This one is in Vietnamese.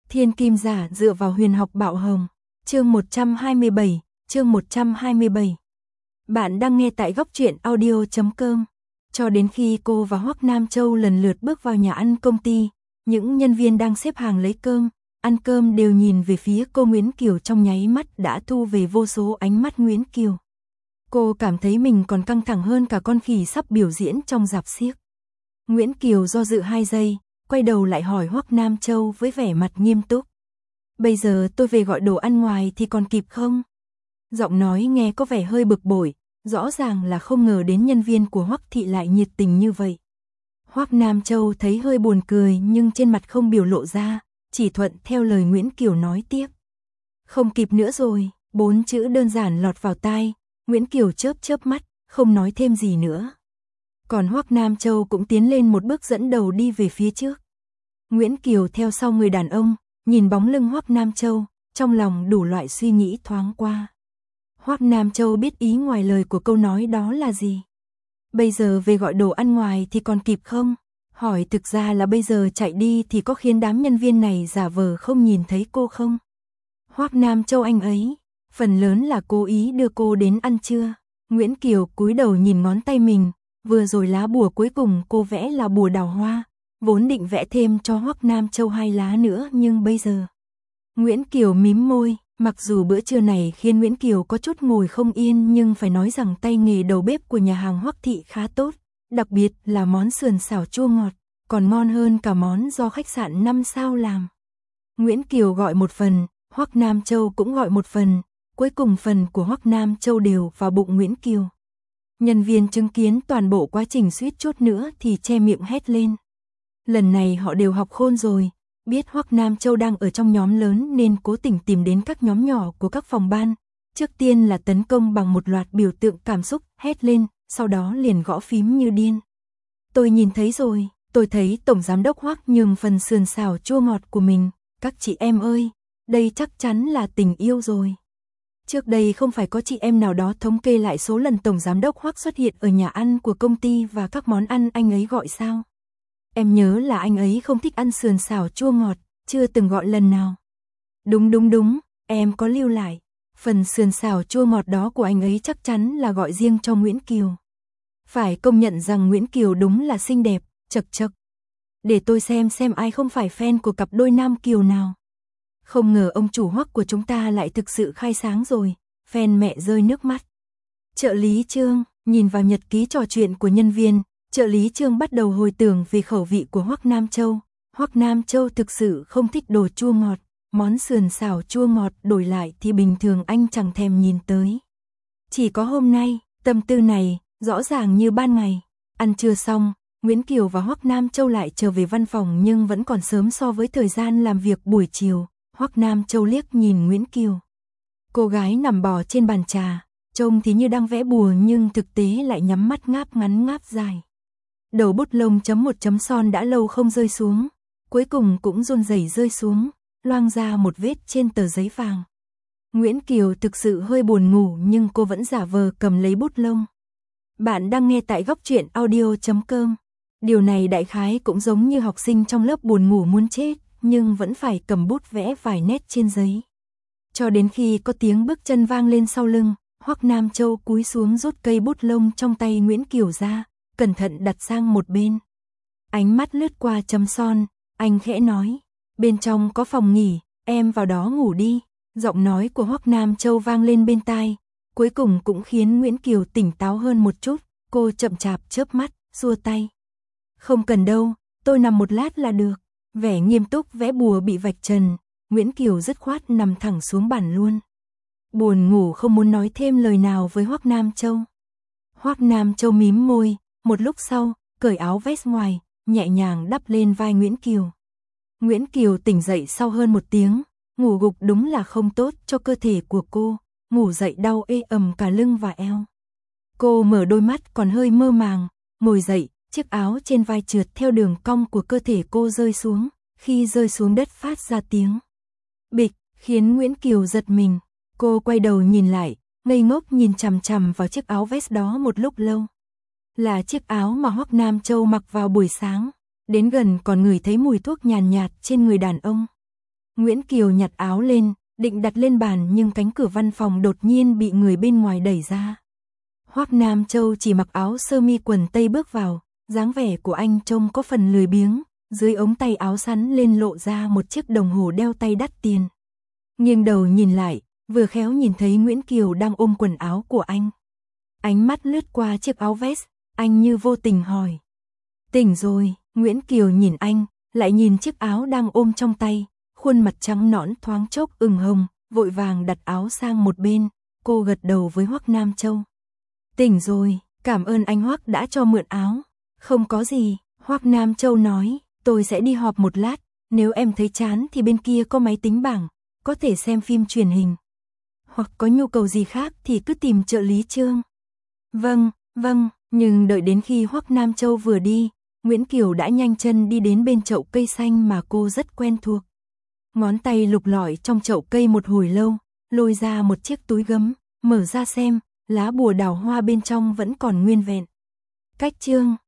Thiên Kim Giả dựa vào huyền học Bạo Hồng, chương 127, chương 127. Bạn đang nghe tại góc truyện audio.com. Cho đến khi cô và Hoắc Nam Châu lần lượt bước vào nhà ăn công ty, những nhân viên đang xếp hàng lấy cơm, ăn cơm đều nhìn về phía cô Nguyễn Kiều, trong nháy mắt đã thu về vô số ánh mắt Nguyễn Kiều. Cô cảm thấy mình còn căng thẳng hơn cả con khỉ sắp biểu diễn trong rạp xiếc. Nguyễn Kiều do dự 2 giây, quay đầu lại hỏi Hoắc Nam Châu với vẻ mặt nghiêm túc. Bây giờ tôi về gọi đồ ăn ngoài thì còn kịp không? Giọng nói nghe có vẻ hơi bực bội, rõ ràng là không ngờ đến nhân viên của Hoắc thị lại nhiệt tình như vậy. Hoắc Nam Châu thấy hơi buồn cười nhưng trên mặt không biểu lộ ra, chỉ thuận theo lời Nguyễn Kiều nói tiếp. Không kịp nữa rồi, 4 chữ đơn giản lọt vào tai, Nguyễn Kiều chớp chớp mắt, không nói thêm gì nữa. Còn Hoắc Nam Châu cũng tiến lên một bước dẫn đầu đi về phía trước. Nguyễn Kiều theo sau người đàn ông, nhìn bóng lưng Hoắc Nam Châu, trong lòng đủ loại suy nghĩ thoáng qua. Hoắc Nam Châu biết ý ngoài lời của câu nói đó là gì. Bây giờ về gọi đồ ăn ngoài thì còn kịp không? Hỏi thực ra là bây giờ chạy đi thì có khiến đám nhân viên này giả vờ không nhìn thấy cô không? Hoắc Nam Châu anh ấy, phần lớn là cố ý đưa cô đến ăn trưa. Nguyễn Kiều cúi đầu nhìn ngón tay mình, vừa rồi lá bùa cuối cùng cô vẽ là bùa đào hoa, vốn định vẽ thêm cho Hoắc Nam Châu 2 lá nữa nhưng bây giờ. Nguyễn Kiều mím môi, mặc dù bữa trưa này khiến Nguyễn Kiều có chút ngồi không yên nhưng phải nói rằng tay nghề đầu bếp của nhà hàng Hoắc thị khá tốt, đặc biệt là món sườn xào chua ngọt, còn ngon hơn cả món do khách sạn 5 sao làm. Nguyễn Kiều gọi một phần, Hoắc Nam Châu cũng gọi một phần, cuối cùng phần của Hoắc Nam Châu đều vào bụng Nguyễn Kiều. Nhân viên chứng kiến toàn bộ quá trình suýt chút nữa thì che miệng hét lên. Lần này họ đều học khôn rồi, biết Hoắc Nam Châu đang ở trong nhóm lớn nên cố tình tìm đến các nhóm nhỏ của các phòng ban. Trước tiên là tấn công bằng một loạt biểu tượng cảm xúc, hét lên, sau đó liền gõ phím như điên. Tôi nhìn thấy rồi, tôi thấy Tổng Giám đốc Hoắc nhường phần sườn xào chua ngọt của mình. Các chị em ơi, đây chắc chắn là tình yêu rồi. Trước đây không phải có chị em nào đó thống kê lại số lần Tổng Giám đốc Hoắc xuất hiện ở nhà ăn của công ty và các món ăn anh ấy gọi sao? Em nhớ là anh ấy không thích ăn sườn xào chua ngọt, chưa từng gọi lần nào. Đúng, em có lưu lại. Phần sườn xào chua ngọt đó của anh ấy chắc chắn là gọi riêng cho Nguyễn Kiều. Phải công nhận rằng Nguyễn Kiều đúng là xinh đẹp, chật chật. Để tôi xem ai không phải fan của cặp đôi Nam Kiều nào. Không ngờ ông chủ Hoắc của chúng ta lại thực sự khai sáng rồi, fan mẹ rơi nước mắt. Trợ lý Trương, nhìn vào nhật ký trò chuyện của nhân viên, trợ lý Trương bắt đầu hồi tưởng về khẩu vị của Hoắc Nam Châu. Hoắc Nam Châu thực sự không thích đồ chua ngọt, món sườn xào chua ngọt đổi lại thì bình thường anh chẳng thèm nhìn tới. Chỉ có hôm nay, tâm tư này, rõ ràng như ban ngày. Ăn trưa xong, Nguyễn Kiều và Hoắc Nam Châu lại trở về văn phòng nhưng vẫn còn sớm so với thời gian làm việc buổi chiều. Hoắc Nam Châu liếc nhìn Nguyễn Kiều. Cô gái nằm bò trên bàn trà, trông thì như đang vẽ bùa nhưng thực tế lại nhắm mắt ngáp ngắn ngáp dài. Đầu bút lông chấm một chấm son đã lâu không rơi xuống, cuối cùng cũng run rẩy rơi xuống, loang ra một vết trên tờ giấy vàng. Nguyễn Kiều thực sự hơi buồn ngủ nhưng cô vẫn giả vờ cầm lấy bút lông. Bạn đang nghe tại góc truyện audio.com. Điều này đại khái cũng giống như học sinh trong lớp buồn ngủ muốn chết, nhưng vẫn phải cầm bút vẽ vài nét trên giấy. Cho đến khi có tiếng bước chân vang lên sau lưng, Hoắc Nam Châu cúi xuống rút cây bút lông trong tay Nguyễn Kiều ra, cẩn thận đặt sang một bên. Ánh mắt lướt qua chấm son, anh khẽ nói, bên trong có phòng nghỉ, em vào đó ngủ đi. Giọng nói của Hoắc Nam Châu vang lên bên tai, cuối cùng cũng khiến Nguyễn Kiều tỉnh táo hơn một chút, cô chậm chạp chớp mắt, xua tay. Không cần đâu, tôi nằm một lát là được. Vẻ nghiêm túc vẽ bùa bị vạch trần, Nguyễn Kiều dứt khoát nằm thẳng xuống bàn luôn. Buồn ngủ không muốn nói thêm lời nào với Hoắc Nam Châu. Hoắc Nam Châu mím môi, một lúc sau, cởi áo vest ngoài, nhẹ nhàng đắp lên vai Nguyễn Kiều. Nguyễn Kiều tỉnh dậy sau hơn một tiếng, ngủ gục đúng là không tốt cho cơ thể của cô, ngủ dậy đau ê ẩm cả lưng và eo. Cô mở đôi mắt còn hơi mơ màng, ngồi dậy, chiếc áo trên vai trượt theo đường cong của cơ thể cô rơi xuống, khi rơi xuống đất phát ra tiếng bịch, khiến Nguyễn Kiều giật mình. Cô quay đầu nhìn lại, ngây ngốc nhìn chằm chằm vào chiếc áo vest đó một lúc lâu. Là chiếc áo mà Hoắc Nam Châu mặc vào buổi sáng, đến gần còn ngửi thấy mùi thuốc nhàn nhạt trên người đàn ông. Nguyễn Kiều nhặt áo lên, định đặt lên bàn nhưng cánh cửa văn phòng đột nhiên bị người bên ngoài đẩy ra. Hoắc Nam Châu chỉ mặc áo sơ mi quần tây bước vào, dáng vẻ của anh trông có phần lười biếng, dưới ống tay áo sắn lên lộ ra một chiếc đồng hồ đeo tay đắt tiền. Nghiêng đầu nhìn lại, vừa khéo nhìn thấy Nguyễn Kiều đang ôm quần áo của anh. Ánh mắt lướt qua chiếc áo vest, anh như vô tình hỏi. Tỉnh rồi, Nguyễn Kiều nhìn anh, lại nhìn chiếc áo đang ôm trong tay, khuôn mặt trắng nõn thoáng chốc ửng hồng, vội vàng đặt áo sang một bên, cô gật đầu với Hoắc Nam Châu. Tỉnh rồi, cảm ơn anh Hoắc đã cho mượn áo. Không có gì, Hoắc Nam Châu nói, tôi sẽ đi họp một lát, nếu em thấy chán thì bên kia có máy tính bảng, có thể xem phim truyền hình. Hoặc có nhu cầu gì khác thì cứ tìm trợ lý Trương. Vâng, nhưng đợi đến khi Hoắc Nam Châu vừa đi, Nguyễn Kiều đã nhanh chân đi đến bên chậu cây xanh mà cô rất quen thuộc. Ngón tay lục lọi trong chậu cây một hồi lâu, lôi ra một chiếc túi gấm, mở ra xem, lá bùa đào hoa bên trong vẫn còn nguyên vẹn. Cách Trương